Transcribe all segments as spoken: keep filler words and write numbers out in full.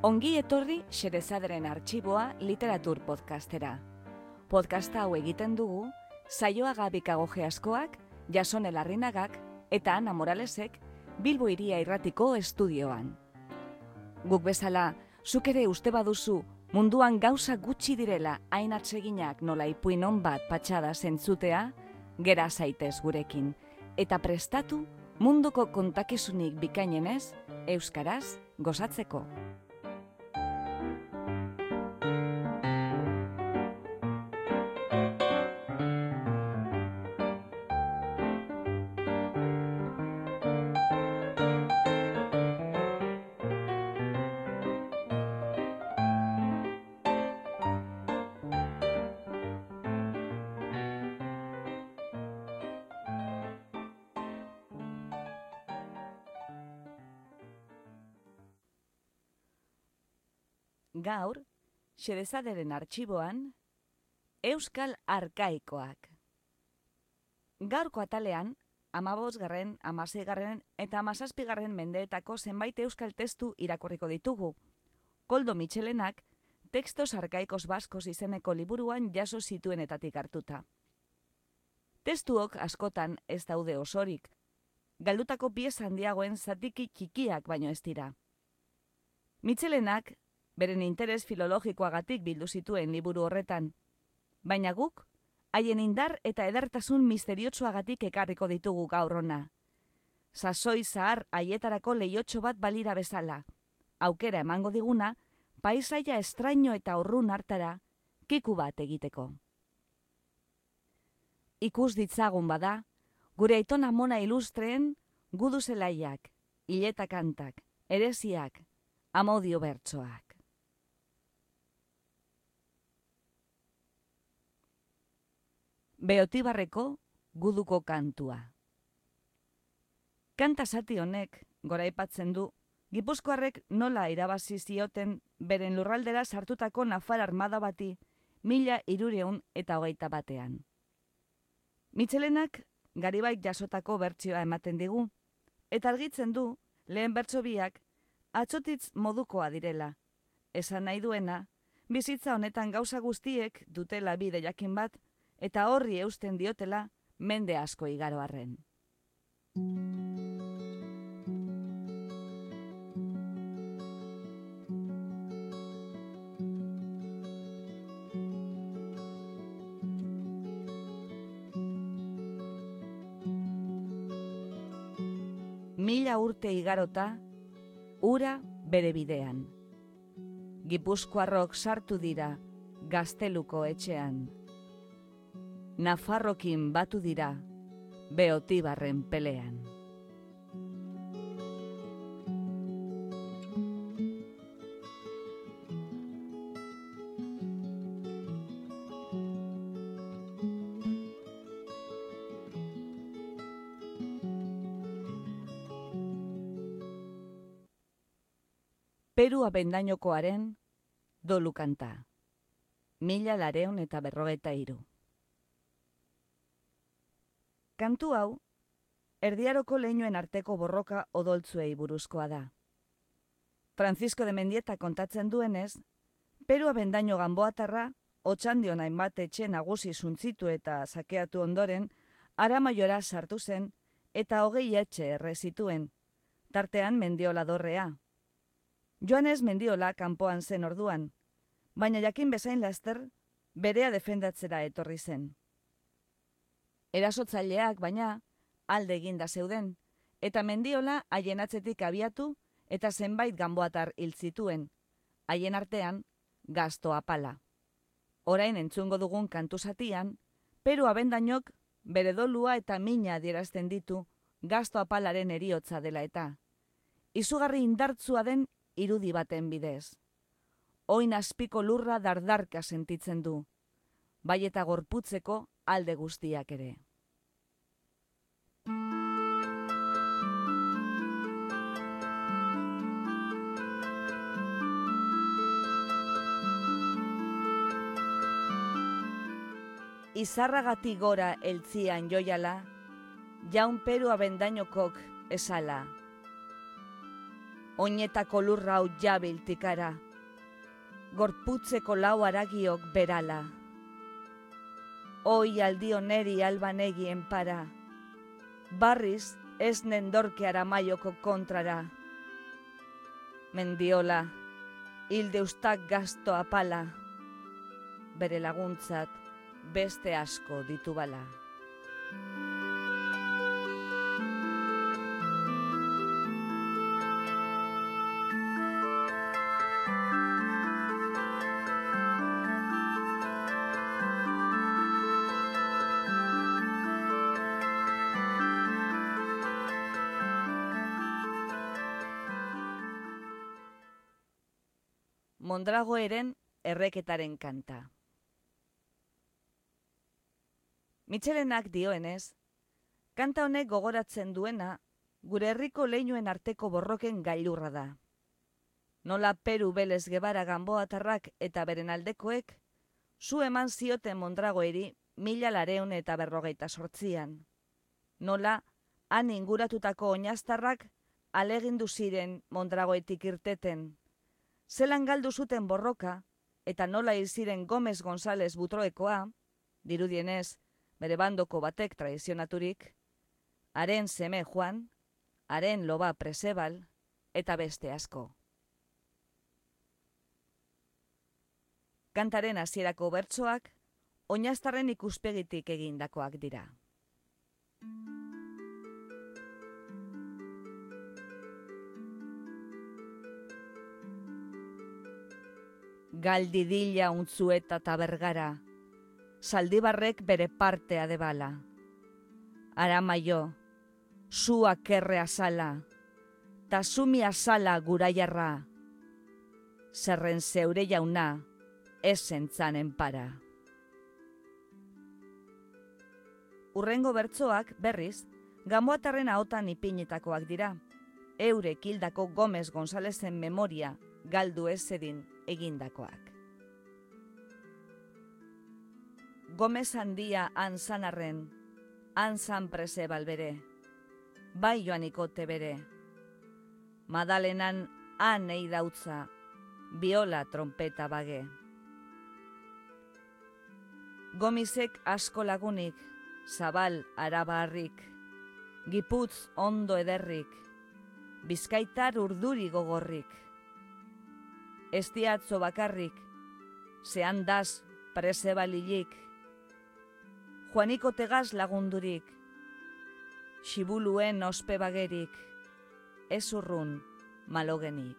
Ongi etorri Xerezaderen Artxiboa literatur podcastera. Podcasta hau egiten dugu Saioaga Bikagoje askoak, Jasone Larrinagak eta Ana Moralesek Bilbo Hiria Irratiko estudioan. Guk bezala, zuk ere uste baduzu munduan gauza gutxi direla hain atseginak nola ipuin on bat patxada zentzutea, gera zaitez gurekin, eta prestatu munduko kontakizunik bikainenez, euskaraz gozatzeko. Gaur, Xerezaderen Artxiboan, Euskal Arkaikoak. Gaurko atalean, hamabosgarren, hamaseigarren eta hamazazpigarren mendeetako zenbait euskal testu irakurriko ditugu. Koldo Mitxelenak, Textos Arkaikos Baskos izeneko liburuan jaso zituenetatik hartuta. Testuok askotan ez daude osorik, galdutako pieza handiagoen zatiki txikiak baino ez dira. Mitxelenak, beren interes filologikoagatik bildu zituen liburu horretan, baina guk, haien indar eta edertasun misteriotsuagatik ekarriko ditugu gaur hona. Sasoi zahar haietarako lehiotxo bat balira bezala, aukera emango diguna, paisaia estraino eta urrun hartara, kiku bat egiteko. Ikus ditzagun bada, gure aitona mona ilustreen gudu zelaiak, hileta kantak, eresiak, amodio bertsoak. Beotibarreko guduko kantua. Kanta zati honek, goraipatzen du, Gipuzkoarrek nola irabazi zioten beren lurraldera sartutako Nafar armada bati mila hirureun eta hogeita batean. Mitxelenak Garibaik jasotako bertsioa ematen digu, eta argitzen du lehen bertso biak atsotitz modukoa direla. Esan nahi duena, bizitza honetan gauza guztiek dutela bide jakin bat, eta horri eusten diotela mende asko igaro arren. Mila urte igarota, ura bere bidean. Gipuzkoarrok sartu dira Gazteluko etxean. Nafarrokin batu dira Beotibarren pelean. Peru abendainokoaren dolu kanta. Mila lareun eta berrogeta hiru. Kantu hau, Erdiaroko leinuen arteko borroka odoltzuei buruzkoa da. Francisco de Mendieta kontatzen duenez, Peru abendaino ganboatarra, Otxandion hainbat etxe nagusi zuntzitu eta sakeatu ondoren, Aramaiora sartu zen eta hogei etxe erre zituen, tartean Mendiola dorrea. Joanez Mendiola kanpoan zen orduan, baina jakin bezain laster berea defendatzera etorri zen. Erasotzaileak baina alde eginda zeuden, eta Mendiola haien atzetik abiatu eta zenbait ganboatar hil zituen, haien artean Gazto Apala. Orain entzungo dugun kantu zatian, Peru abendainok bere dolua eta mina adierazten ditu Gazto Apalaren heriotza dela eta. Izugarri indartsua den irudi baten bidez. Oin azpiko lurra dardarka sentitzen du, bai eta gorputzeko alde guztiak ere. Izarragatik gora eltzian joiala, jaun Peru abendainokok esala. oinetako lurra hau jabiltikara, gorputzeko lau aragiok berala. Hoi aldio neri albanegien para, barriz ez nendorke aramaioko kontrara. Mendiola, hilde ustak gazto apala, bere laguntzat beste asko ditubala. Mondragoeren erreketaren kanta. Mitxelenak dioenez, kanta honek gogoratzen duena gure herriko leinuen arteko borroken gailurra da. Nola Peru Belez Gebara Ganboatarrak eta beren aldekoek zu eman zioten Mondragoeri mila lareun eta berrogeita sortzian. Nola han inguratutako oinaztarrak alegindu ziren Mondragoetik irteten. Zelan galdu zuten borroka, eta nola hil ziren Gomez González Butroekoa, dirudienez, bere bandoko batek traizionaturik, haren seme Juan, haren loba Presebal, eta beste asko. Kantaren hasierako bertsoak, oinaztarren ikuspegitik egindakoak dira. Galdidila untzueta eta bergara, Zaldibarrek bere partea debala. Aramaio, zua kerre azala, ta zumi azala guraiarra, zerren zeure jauna, esen tzanen para. Urrengo bertsoak, berriz, Ganboatarren ahotan ipinetakoak dira, eurek hildako Gomez Gonzálezen memoria galdu ez zedin egindakoak. Gomez handia han zanarren, han zan Presebal bere, bai joanikote bere, Madalenan han eidautza, biola trompeta bage. Gomizek asko lagunik, Zabal arabarrik, Giputz ondo ederrik, Bizkaitar urduri gogorrik, Estiatzo bakarrik, zehan daz Presebalilik, Juaniko tegaz lagundurik, Xibuluen ospe bagerik, ez urrun malogenik.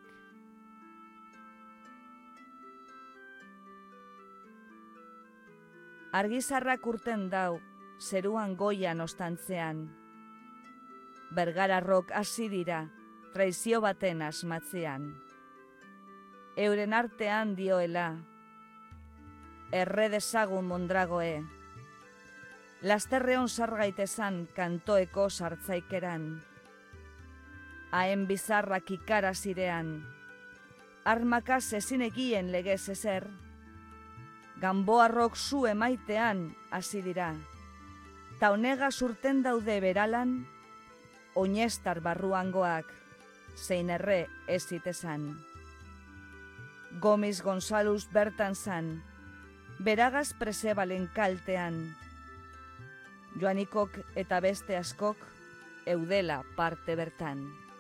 Argizarrak urten dau, zeruan goian ostantzean, Bergararrok hasi dira, traizio baten asmatzean. Euren artean dioela, erre dezagun Mondragoe, lasterreon sargaitezan kantoeko sartzaikeran, haen bizarrak ikara zirean, armakaz ezinekien legez ezer, Ganboarrok zu emaitean hasi dira, ta honega surten daude beralan, oineztar barruangoak, zein erre ez zitezan. Gomiz González bertan zan, beragaz Presebalen kaltean, Joanikok eta beste askok eudela parte bertan.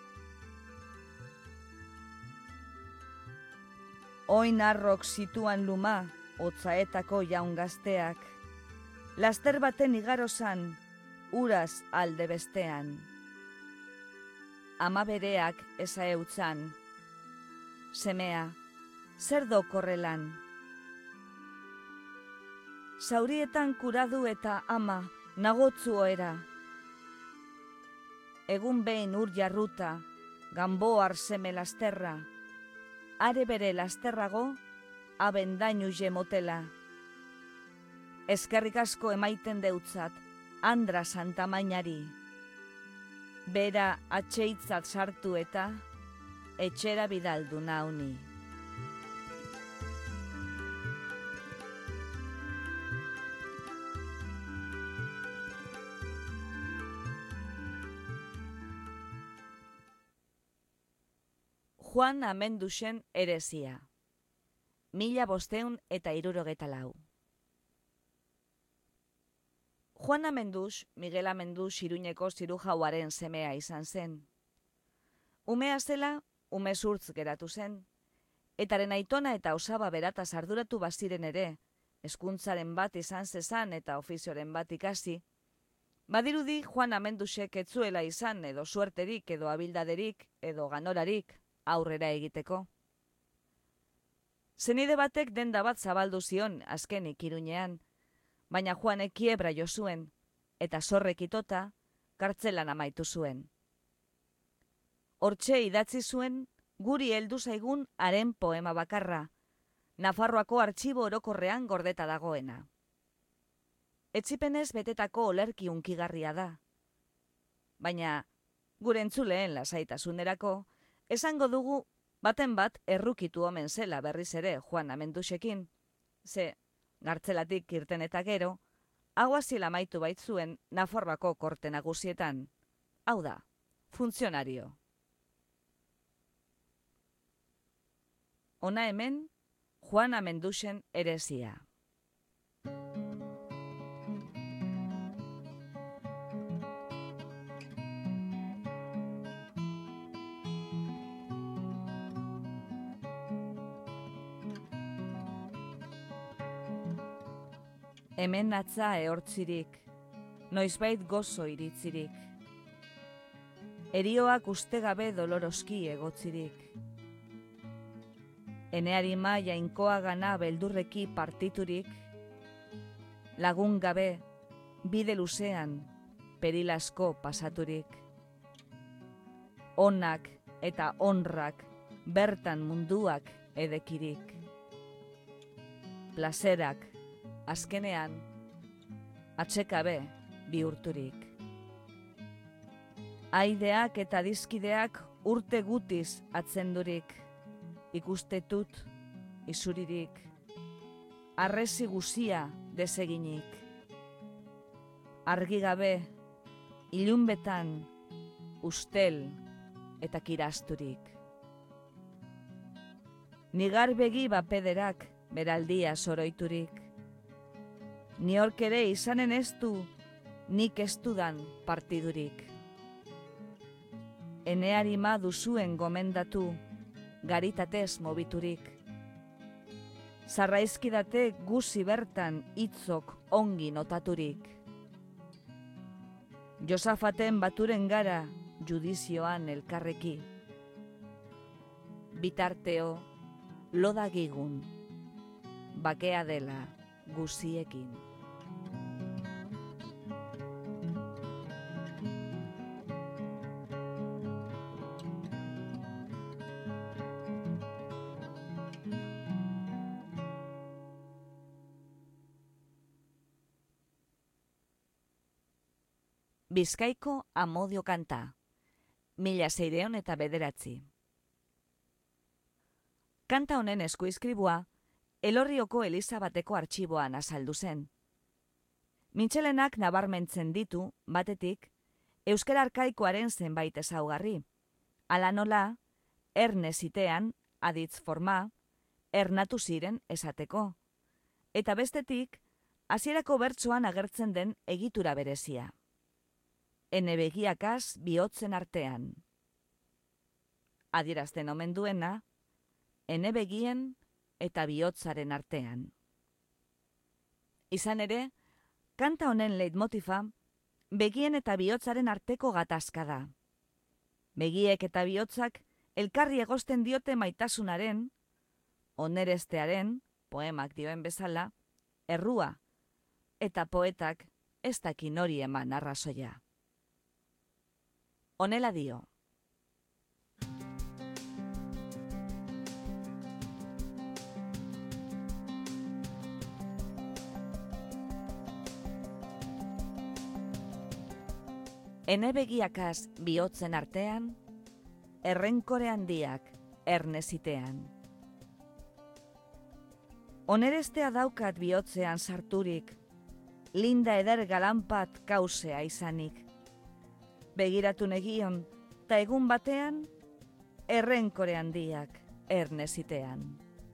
Oin arrok zituan luma, hotzaetako jaun gazteak, laster baten igarozan, uraz alde bestean. Ama bereak eza eutzan, semea, zer do korrelan. Zaurietan kuradu eta ama nagotzu oera. Egun behin ur jarruta, Ganboar seme lasterra, are bere lasterrago, abendainu jemotela. Eskerrik asko emaiten deutzat, Andra Santamainari. Bera atxeitzat sartu eta etxera bidaldu nauni. Juan Amendusen herezia. Mila bosteun eta hirurogeta lau. Juan Amendus, Miguel Amendus Iruñeko zirujauaren semea izan zen. Umea zela, ume zurtz geratu zen, etaren aitona eta osaba berataz arduratu baziren ere, hezkuntzaren bat izan zezan eta ofizioren bat ikasi, badirudi Juan Amendusek ez zuela izan edo suerterik edo abildaderik edo ganorarik aurrera egiteko. Zenide batek denda bat zabaldu zion azkenik Iruñean, baina Juanek kiebra jo zuen, eta zorrek itota, kartzelan amaitu zuen. Hortxe idatzi zuen, guri heldu zaigun haren poema bakarra, Nafarroako artxibo orokorrean gordeta dagoena. Etzipenez betetako olerki unkigarria da. Baina, gure entzuleen lasaitasunerako, esango dugu baten bat errukitu omen zela berriz ere Juan Amendusekin, ze, gartzelatik irten eta gero, aguazil amaitu baitzuen Nafarroako korte nagusietan. Hau da, funtzionario. Hona hemen, Juan Amendusen herezia. Hemen atza ehortzirik, noizbait gozo iritzirik. Erioak ustegabe doloroski egotzirik. Eneari ma jainkoa gana beldurreki partiturik, lagun gabe, bide luzean, perilasko pasaturik. Onak eta honrak, bertan munduak edekirik. Plazerak, azkenean, atsekabe bihurturik. Aideak eta dizkideak urte gutiz atzendurik, ikustetut, izuririk, arrezi guzia deseginik. Argigabe, ilunbetan, ustel eta kirasturik. Nigar begi bapederak beraldia soroiturik. Niork ere izanen ez du, nik ez dudan partidurik. Eneari ma duzuen gomendatu, garitatez mobiturik. Zarraizkidate guzi bertan hitzok ongi notaturik. Josafaten baturen gara judizioan elkarreki. Bitarteo, lodagigun, bakea dela guziekin. Bizkaiko amodio kanta, mila seireon eta bederatzi. Kanta honen eskuizkribua, Elorrioko Eliza bateko artxiboan azaldu zen. Mintxelenak nabarmentzen ditu, batetik, euskara arkaikoaren zenbait ezaugarri. Hala nola, ernezitean, aditz forma, ernatu ziren esateko. Eta bestetik, hasierako bertsoan agertzen den egitura berezia. Ene begiakaz bihotzen artean. Adierazten omen duena, ene begien eta bihotzaren artean. Izan ere, kanta honen leitmotifa, begien eta bihotzaren arteko gatazka da. Begiek eta bihotzak elkarri egosten diote maitasunaren, onerestearen, poemak dioen bezala, errua, eta poetak ez dakin hori eman arrazoia. Honela dio. Ene begiakaz bihotzen artean, errenkore handiak ernezitean. Onerestea daukat bihotzean sarturik, linda eder galanpat kausea izanik. Begiratu negion, ta egun batean, errenkore handiak ernezitean.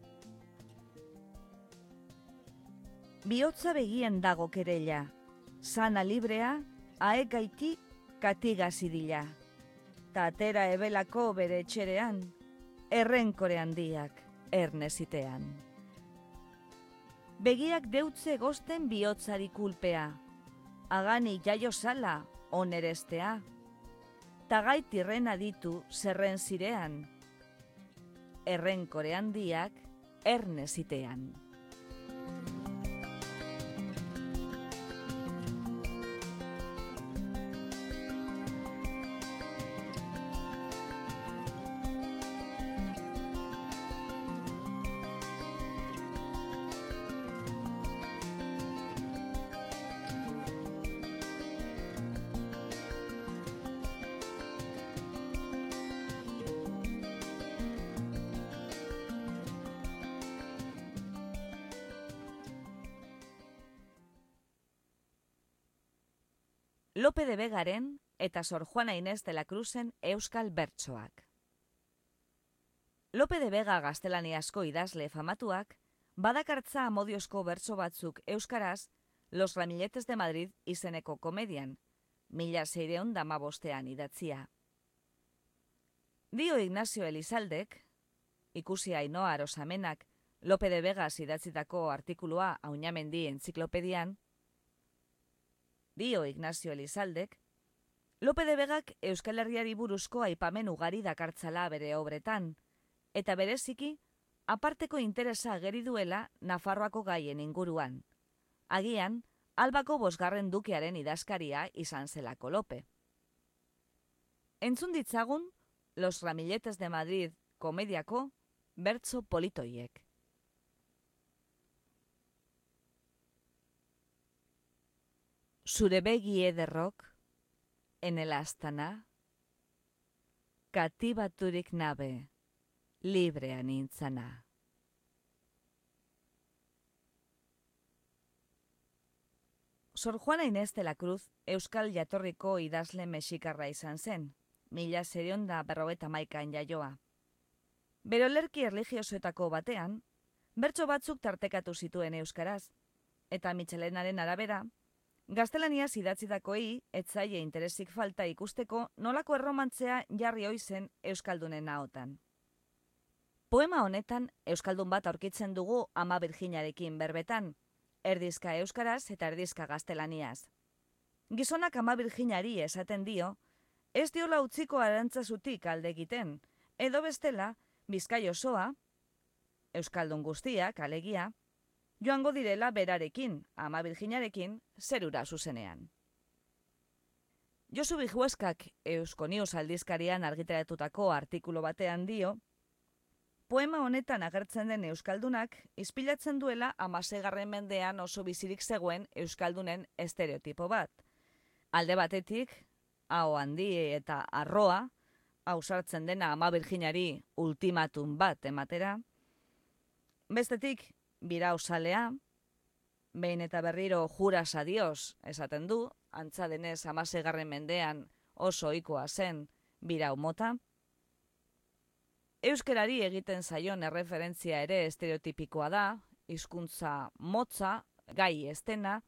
Bihotza begien dago kerella, sana librea, aekaiti katiga zidila. Ta atera ebelako bere etxerean, errenkore handiak ernezitean. Begiak deutze gosten bihotzari kulpea, agani jaio sala onerestea, ta gaitirren aditu zerren zirean, errenkore handiak ernezitean. Lope de Vegaren eta Sor Juana Inés de la Cruzen euskal bertsoak. Lope de Vega gaztelaniazko idazle famatuak, badakartza amodiozko bertso batzuk euskaraz Los Ramilletes de Madrid izeneko komedian, mila seiehun eta hamabostean idatzia. Dio Ignacio Elizaldek, ikusi Ainhoa Arosamenak Lope de Vegas idatzitako artikulua Auñamendi entziklopedian, dio Ignacio Elizaldek, Lope de Vegak Euskal Herriari buruzko aipamen ugari dakartzala bere obretan, eta bereziki, aparteko interesa ageri duela Nafarroako gaien inguruan. Agian, Albako bosgarren dukearen idazkaria izan zelako Lope. Entzun ditzagun, Los Ramilletes de Madrid komediako bertso politoiek. Zure begi ederrok, enela astana, katibaturik nabe, librean intzana. Sor Juana Inés de la Cruz euskal jatorriko idazle mexikarra izan zen, mila seiehun eta berrogeita hamaikan jaioa. Bere olerki erlijiosoetako batean, bertso batzuk tartekatu zituen euskaraz, eta Mitxelenaren arabera, gaztelaniaz idatzitakoei etzaile interesik falta ikusteko nolako erromantzea jarri oizen euskaldunen ahotan. Poema honetan euskaldun bat aurkitzen dugu Ama Virginiarekin berbetan, erdizka euskaraz eta erdizka gaztelaniaz. Gizonak Ama Virginiari esaten dio, ez diola utziko arantzazutik alde egiten, edo bestela, Bizkai osoa, euskaldun guztiak, alegia, joango direla berarekin, Ama Virginiarekin, zerura zuzenean. Josu Bijueskak Eusko News aldizkarian argitaratutako artikulu batean dio, poema honetan agertzen den euskaldunak ispilatzen duela hamaseigarren mendean oso bizirik zegoen euskaldunen estereotipo bat. Alde batetik, aho handi eta arroa, ausartzen dena Ama Virginiari ultimatum bat ematera, bestetik, birausalea, behin eta berriro juras a Dios esaten du, antza denez hamaseigarren mendean oso ohikoa zen birau mota. Euskerari egiten zaion erreferentzia ere estereotipikoa da, hizkuntza motza, gai estena.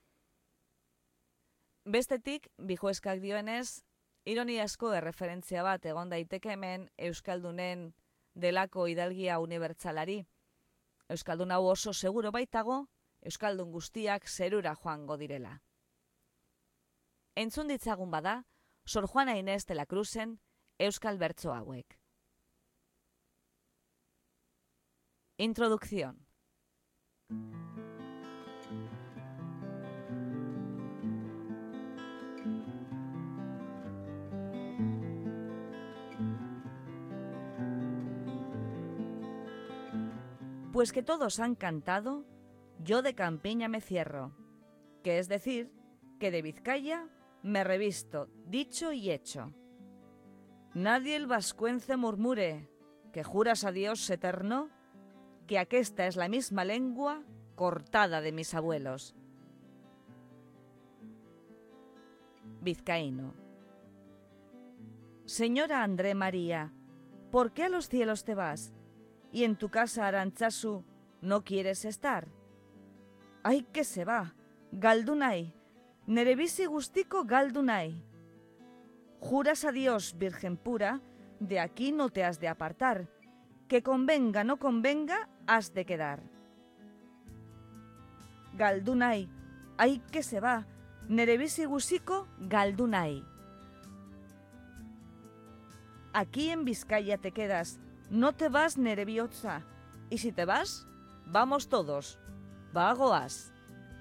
Bestetik, Bijueskak dioenez, ironiazko erreferentzia bat egon daiteke hemen euskaldunen delako hidalgia unibertsalari. Euskaldun hau oso seguro baitago, euskaldun guztiak zerura joango direla. Entzun ditzagun bada, Sor Juana Inés de la Cruzen euskal bertso hauek. Introducción. Pues que todos han cantado, yo de campiña me cierro, que es decir, que de Vizcaya me revisto, dicho y hecho. Nadie el vascuence murmure, que juras a Dios eterno, que aquesta es la misma lengua cortada de mis abuelos. Vizcaíno. Señora André María, ¿por qué a los cielos te vas? Y en tu casa Arantzazu no quieres estar. ¡Ay, que se va! Galdunai, nere bizi guztiko galdunai. Juras a Dios, Virgen pura, de aquí no te has de apartar, que convenga no convenga, has de quedar. Galdunai, ay que se va, nere bizi guztiko galdunai. Aquí en Vizcaya te quedas, no te vas nere bihotza, y si te vas, vamos todos, bagoaz.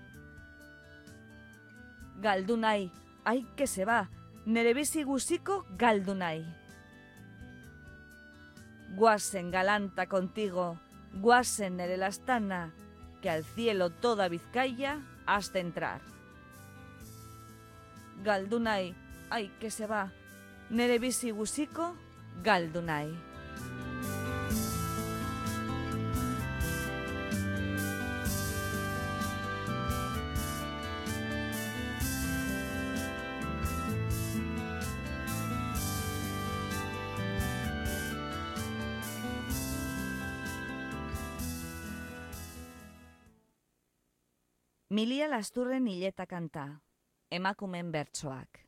Galdunai, ay que se va, nere bizi guztiko galdunai. Guasen galanta contigo, guasen nere lastana, que al cielo toda Vizcaya has de entrar. Galdunai, ay que se va, nere bizi guztiko galdunai. Milia Lasturren hileta kanta, emakumen bertsoak.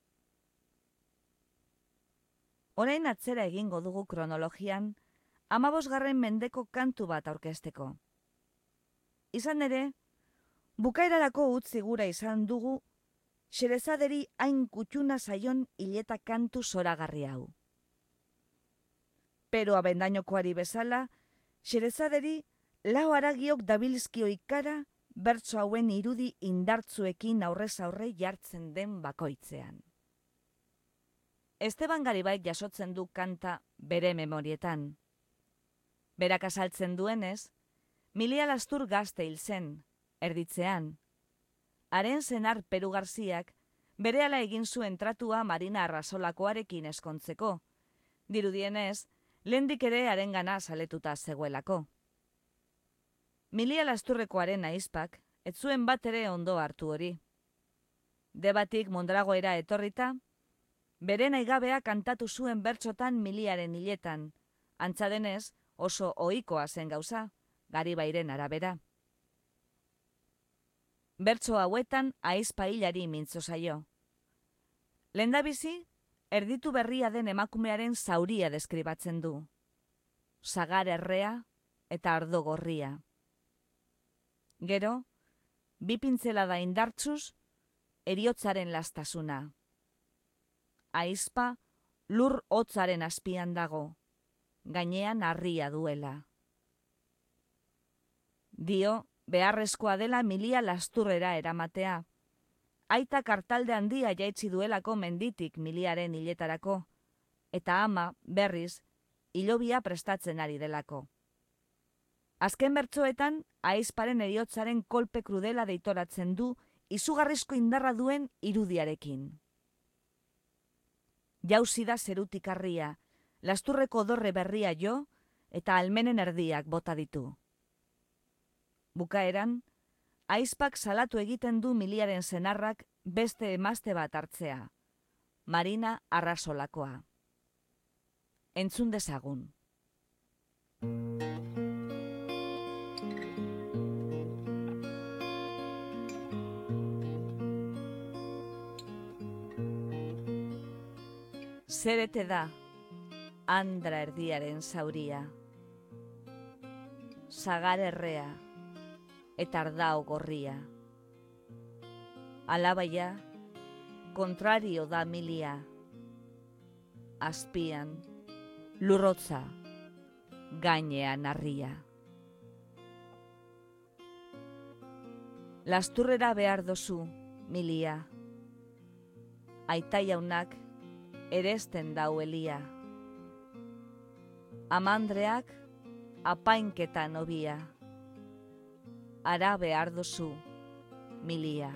Orain atzera egingo dugu kronologian, hamabosgarren mendeko kantu bat aurkezteko. Izan ere, bukaerarako utzi gura izan dugu, Xerezaderi hain kutxuna zaion hileta kantu zoragarri hau. Pero abendainokoari bezala, Xerezaderi lau haragiok dabilzkio ikara, bertso hauen irudi indartzuekin aurrez aurre jartzen den bakoitzean. Esteban Garibaik jasotzen du kanta bere memorietan. Berak azaltzen duenez, Milia Lastur gazte hil zen, erditzean. Haren senar Peru Garziak berehala egin zuen tratua Marina Arrasolakoarekin eskontzeko, dirudienez, lehendik ere harengana zaletuta zegoelako. Milia Lasturrekoaren ahizpak, ez zuen bat ere ondo hartu hori. Debatik Mondragoera etorrita, bere naigabea kantatu zuen bertsotan Miliaren hiletan, antza denez oso ohikoa zen gauza, Garibairen arabera. Bertso hauetan ahizpa hilari mintzo zaio. Lehendabizi, erditu berria den emakumearen zauria deskribatzen du. Sagar errea eta ardo gorria. Gero, bi pintzelada indartsuz, heriotzaren lastasuna. Ahizpa lur hotzaren azpian dago, gainean harria duela. Dio, beharrezkoa dela Milia Lasturrera eramatea. Aita kartalde handia jaitsi duelako menditik Miliaren hiletarako, eta ama, berriz, hilobia prestatzen ari delako. Azken bertsoetan, ahizparen heriotzaren kolpe krudela deitoratzen du izugarrizko indarra duen irudiarekin. Jauzi da zerutik harria, Lasturreko dorre berria jo, eta almenen erdiak bota ditu. Bukaeran, ahizpak salatu egiten du Miliaren senarrak beste emazte bat hartzea, Marina Arrasolakoa. Entzun dezagun. Zerete da, andra erdiaren zauria, sagar errea eta ardao gorria. Alabaia, kontrario da Milia, azpian, lurrotza, gainean harria. Lasturrera behar dozu, Milia, aita jaunak eresten dau elia. Amandreak apainketan obia, ara behar dozu, Milia.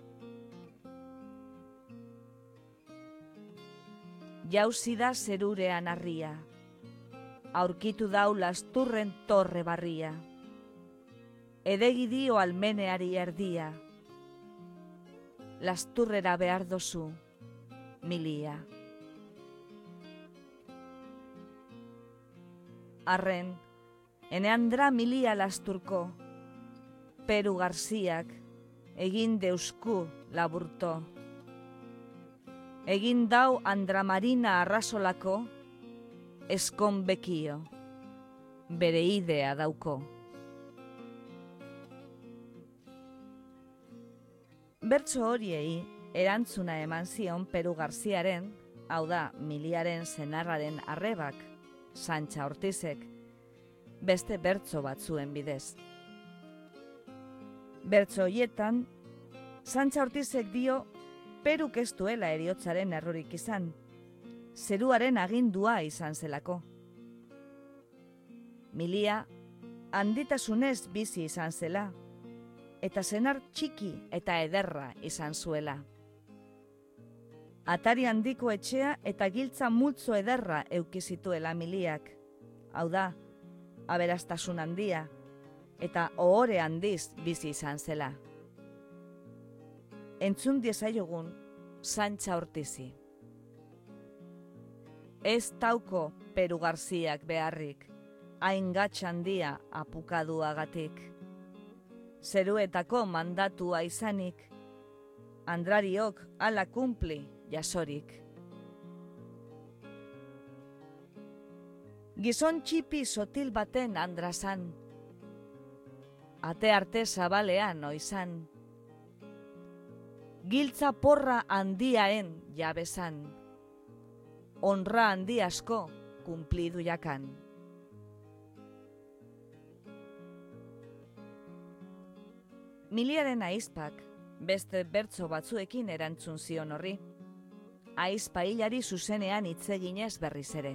Jauzi da zerurean harria, aurkitu dau Lasturren torre barria. Edegi dio almeneari erdia, Lasturrera behar dozu, Milia. Arren, ene Andra Milia lasturko, Peru Garziak, egin deusku laburto. Egin dau Andra Marina arrasolako, eskon bekio, bere idea dauko. Bertso horiei erantzuna eman zion Peru Garziaren, hau da, Miliaren senarraren arrebak, Santxa Ortizek, beste bertso batzuen bidez. Bertso horietan, Santxa Ortizek dio Peruk ez duela heriotzaren errorik izan, zeruaren agindua izan zelako. Milia handitasunez bizi izan zela, eta senar txiki eta ederra izan zuela. Atari handiko etxea eta giltza multzo ederra eukizituela Miliak, hau da, aberastasun handia, eta ohore handiz bizi izan zela. Entzun diezaiogun Santxa Ortizi. Ez tauko Peru Garziak beharrik, hain gatz handia apukaduagatik. Zeruetako mandatua izanik, Andrariok ala kumpli jasorik. Gizon txipi sotil baten andrazan, ate arte zabalean oizan, giltza porra handiaen jabezan, honra handi asko kumplidu jakan. Miliaren aizpak beste bertso batzuekin erantzun zion horri, aizpa hilari zuzenean hitzeginez berriz ere.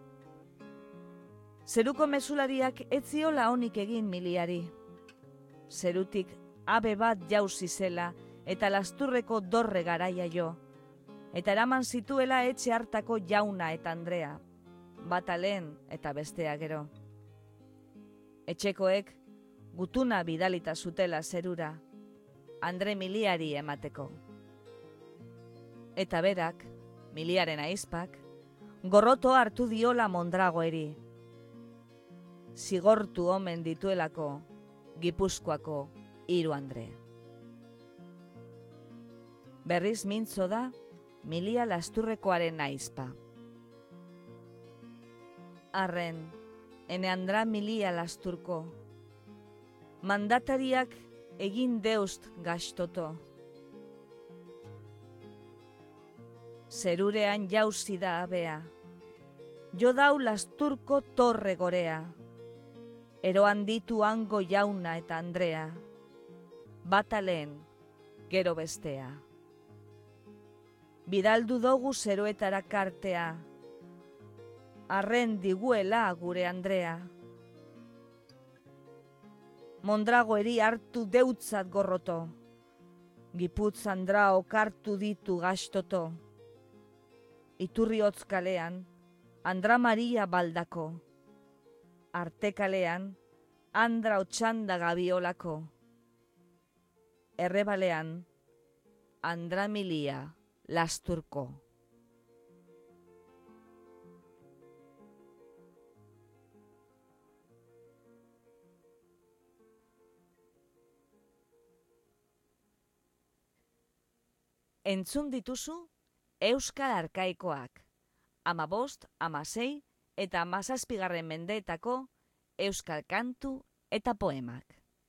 Zeruko mesulariak ez ziola onik egin Miliari. Zerutik abe bat jauzi zela eta lasturreko dorre garaia jo, eta eraman zituela etxe hartako Jauna eta Andrea, bata lehen eta bestea gero. Etxekoek gutuna bidalita zutela zerura, Andre Miliari emateko. Eta berak, Miliaren aizpak, gorroto hartu diola Mondragoeri. Zigortu omen dituelako Gipuzkoako hiru andre. Berriz mintzo da Milia lasturrekoaren aizpa. Arren, ene Andra Milia lasturko, mandatariak egin deust gastoto. Zerurean jauzi da abea, jo dau lasturko torre gorea, eroan ditu hango Jauna eta Andrea, bata lehen, gero bestea. Bidaldu dugu zeruetara kartea, arren diguela gure Andrea. Mondragoeri hartu deutzat gorroto, Giputz Andra okartu ditu gastoto. Iturriotz kalean, Andra Maria baldako, Artekalean, Andra Otxanda gabiolako, Errebalean, Andra Milia lasturko. Entzun dituzu Euskal Arkaikoak, amabost, amasei eta amazazpigarren mendeetako euskal kantu eta poemak.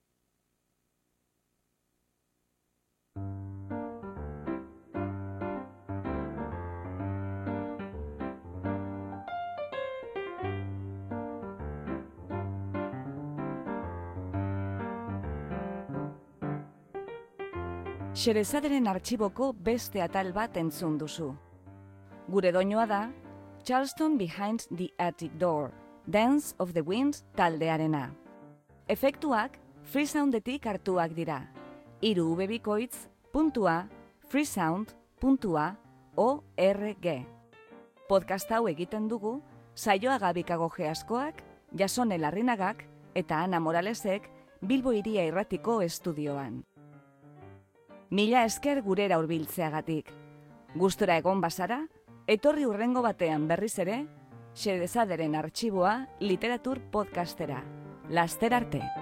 Xerezaderen artxiboko beste atal bat entzun duzu. Gure doinua da Charleston Behind the Attic Door, Dance of the Winds taldearena. Efektuak freesoundetik hartuak dira. Hiru ubebikoitz puntua freesound puntua org. Podcast hau egiten dugu Saioa Gabikago Geaskoak, Jasone Larrinagak eta Ana Moralesek Bilbo Hiria Irratiko estudioan. Mila esker gurera hurbiltzeagatik. Gustura egon bazara, etorri hurrengo batean berriz ere, Xerezaderen artxiboa literatur podcastera. Laster arte!